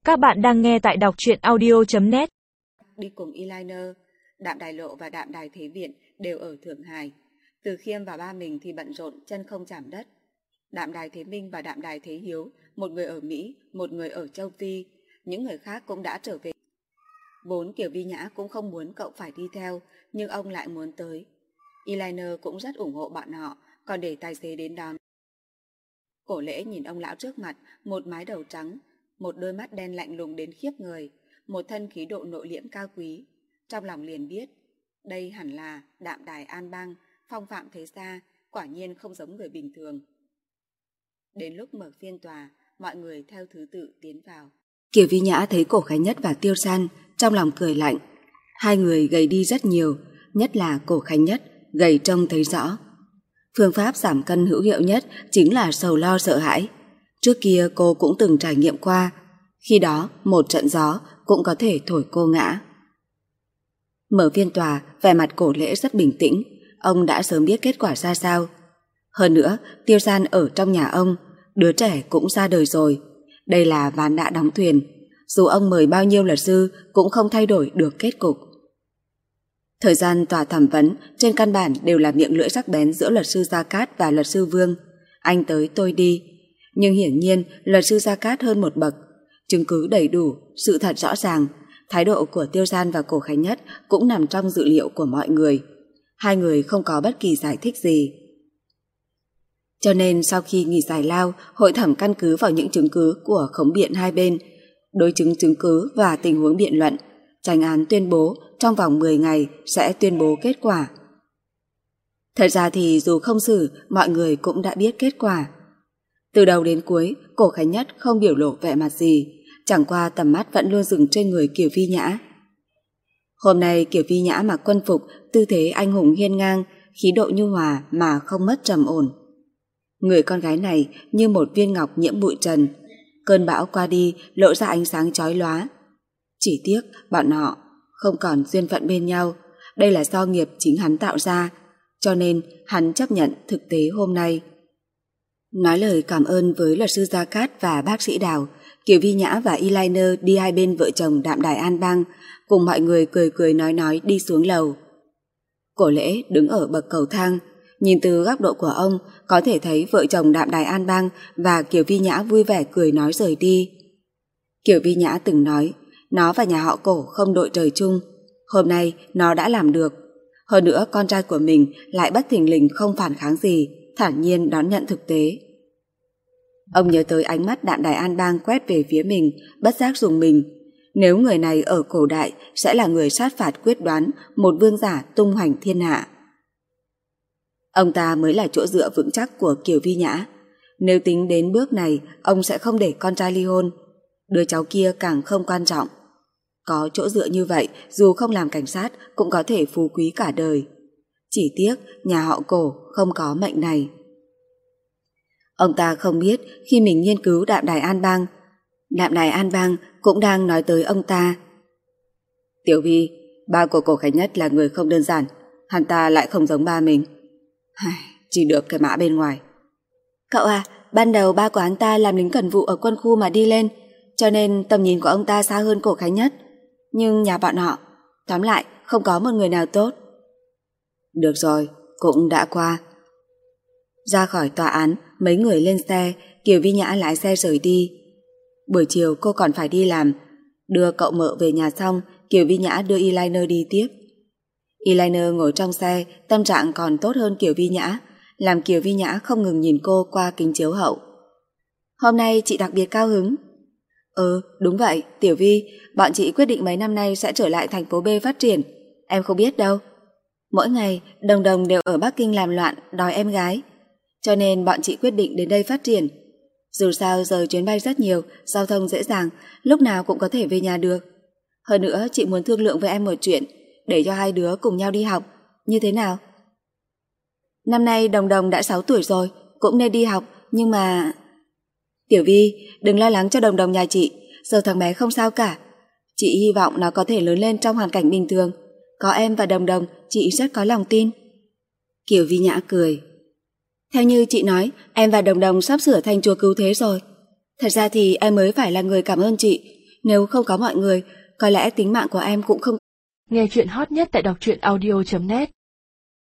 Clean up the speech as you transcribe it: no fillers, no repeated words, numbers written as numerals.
Các bạn đang nghe tại đọc truyện audio.net. Đi cùng eyeliner, Đạm Đài Lộ và Đạm Đài Thế Viện đều ở Thượng Hải. Từ Khiêm và ba mình thì bận rộn chân không chạm đất. Đạm Đài Thế Minh và Đạm Đài Thế Hiếu, một người ở Mỹ, một người ở châu Phi, những người khác cũng đã trở về. Vốn Kiều Vi Nhã cũng không muốn cậu phải đi theo, nhưng ông lại muốn tới. Eyeliner cũng rất ủng hộ bọn họ, còn để tài xế đến đón. Cổ Lễ nhìn ông lão trước mặt, một mái đầu trắng, một đôi mắt đen lạnh lùng đến khiếp người, một thân khí độ nội liễm cao quý. Trong lòng liền biết, đây hẳn là Đạm Đài An Bang, phong phạm thế gia, quả nhiên không giống người bình thường. Đến lúc mở phiên tòa, mọi người theo thứ tự tiến vào. Kiều Vi Nhã thấy Cổ Khánh Nhất và Tiêu San, trong lòng cười lạnh. Hai người gầy đi rất nhiều, nhất là Cổ Khánh Nhất, gầy trông thấy rõ. Phương pháp giảm cân hữu hiệu nhất chính là sầu lo sợ hãi. Trước kia cô cũng từng trải nghiệm qua, khi đó một trận gió cũng có thể thổi cô ngã. Mở phiên tòa, vẻ mặt Cổ Lễ rất bình tĩnh, ông đã sớm biết kết quả ra sao. Hơn nữa, Tiêu San ở trong nhà ông, đứa trẻ cũng ra đời rồi. Đây là ván đã đóng thuyền, dù ông mời bao nhiêu luật sư cũng không thay đổi được kết cục. Thời gian tòa thẩm vấn trên căn bản đều là miệng lưỡi sắc bén giữa luật sư Gia Cát và luật sư Vương. Anh tới tôi đi. Nhưng hiển nhiên luật sư Gia Cát hơn một bậc. Chứng cứ đầy đủ, sự thật rõ ràng. Thái độ của Tiêu San và Cổ Khánh Nhất cũng nằm trong dự liệu của mọi người. Hai người không có bất kỳ giải thích gì. Cho nên sau khi nghỉ giải lao, hội thẩm căn cứ vào những chứng cứ của khống biện hai bên, đối chứng chứng cứ và tình huống biện luận, chánh án tuyên bố trong vòng 10 ngày sẽ tuyên bố kết quả. Thật ra thì dù không xử, mọi người cũng đã biết kết quả. Từ đầu đến cuối, Cổ Khánh Nhất không biểu lộ vẻ mặt gì, chẳng qua tầm mắt vẫn luôn dừng trên người Kiều Vi Nhã. Hôm nay Kiều Vi Nhã mặc quân phục, tư thế anh hùng hiên ngang, khí độ nhu hòa mà không mất trầm ổn. Người con gái này như một viên ngọc nhiễm bụi trần, cơn bão qua đi lộ ra ánh sáng chói lóa. Chỉ tiếc bọn họ không còn duyên phận bên nhau, đây là do nghiệp chính hắn tạo ra, cho nên hắn chấp nhận thực tế hôm nay. Nói lời cảm ơn với luật sư Gia Cát và bác sĩ Đào, Kiều Vi Nhã và eyeliner đi hai bên vợ chồng Đạm Đài An Bang, cùng mọi người cười cười nói đi xuống lầu. Cổ Lễ đứng ở bậc cầu thang, nhìn từ góc độ của ông có thể thấy vợ chồng Đạm Đài An Bang và Kiều Vi Nhã vui vẻ cười nói rời đi. Kiều Vi Nhã từng nói nó và nhà họ Cổ không đội trời chung, hôm nay nó đã làm được. Hơn nữa con trai của mình lại bất thình lình không phản kháng gì, thản nhiên đón nhận thực tế. Ông nhớ tới ánh mắt Đạm Đài An Bang quét về phía mình, bất giác rùng mình. Nếu người này ở cổ đại sẽ là người sát phạt quyết đoán, một vương giả tung hoành thiên hạ. Ông ta mới là chỗ dựa vững chắc của Kiều Vi Nhã. Nếu tính đến bước này, ông sẽ không để con trai ly hôn. Đứa cháu kia càng không quan trọng. Có chỗ dựa như vậy, dù không làm cảnh sát cũng có thể phú quý cả đời. Chỉ tiếc nhà họ Cổ không có mệnh này. Ông ta không biết khi mình nghiên cứu Đạm Đài An Bang, Đạm Đài An Bang cũng đang nói tới ông ta. Tiểu Vi, ba của Cổ Khánh Nhất là người không đơn giản, hắn ta lại không giống ba mình. Chỉ được cái mã bên ngoài. Cậu à, ban đầu ba của hắn ta làm lính cẩn vụ ở quân khu mà đi lên, cho nên tầm nhìn của ông ta xa hơn Cổ Khánh Nhất. Nhưng nhà bọn họ, tóm lại không có một người nào tốt. Được rồi, cũng đã qua. Ra khỏi tòa án, mấy người lên xe, Kiều Vi Nhã lái xe rời đi. Buổi chiều cô còn phải đi làm. Đưa cậu mợ về nhà xong, Kiều Vi Nhã đưa eyeliner đi tiếp. Eyeliner ngồi trong xe, tâm trạng còn tốt hơn Kiều Vi Nhã, làm Kiều Vi Nhã không ngừng nhìn cô qua kính chiếu hậu. Hôm nay chị đặc biệt cao hứng. Đúng vậy, Tiểu Vi, bọn chị quyết định mấy năm nay sẽ trở lại thành phố B phát triển. Em không biết đâu. Mỗi ngày, Đồng Đồng đều ở Bắc Kinh làm loạn, đòi em gái. Cho nên bọn chị quyết định đến đây phát triển. Dù sao giờ chuyến bay rất nhiều, giao thông dễ dàng, lúc nào cũng có thể về nhà được. Hơn nữa, chị muốn thương lượng với em một chuyện, để cho hai đứa cùng nhau đi học. Như thế nào? Năm nay Đồng Đồng đã 6 tuổi rồi, cũng nên đi học, nhưng mà... Tiểu Vi, đừng lo lắng cho Đồng Đồng nhà chị, giờ thằng bé không sao cả. Chị hy vọng nó có thể lớn lên trong hoàn cảnh bình thường. Có em và Đồng Đồng, chị rất có lòng tin. Kiều Vi Nhã cười. Theo như chị nói, em và Đồng Đồng sắp sửa thành chúa cứu thế rồi. Thật ra thì em mới phải là người cảm ơn chị. Nếu không có mọi người, có lẽ tính mạng của em cũng không. Nghe chuyện hot nhất tại đọc truyện audio.net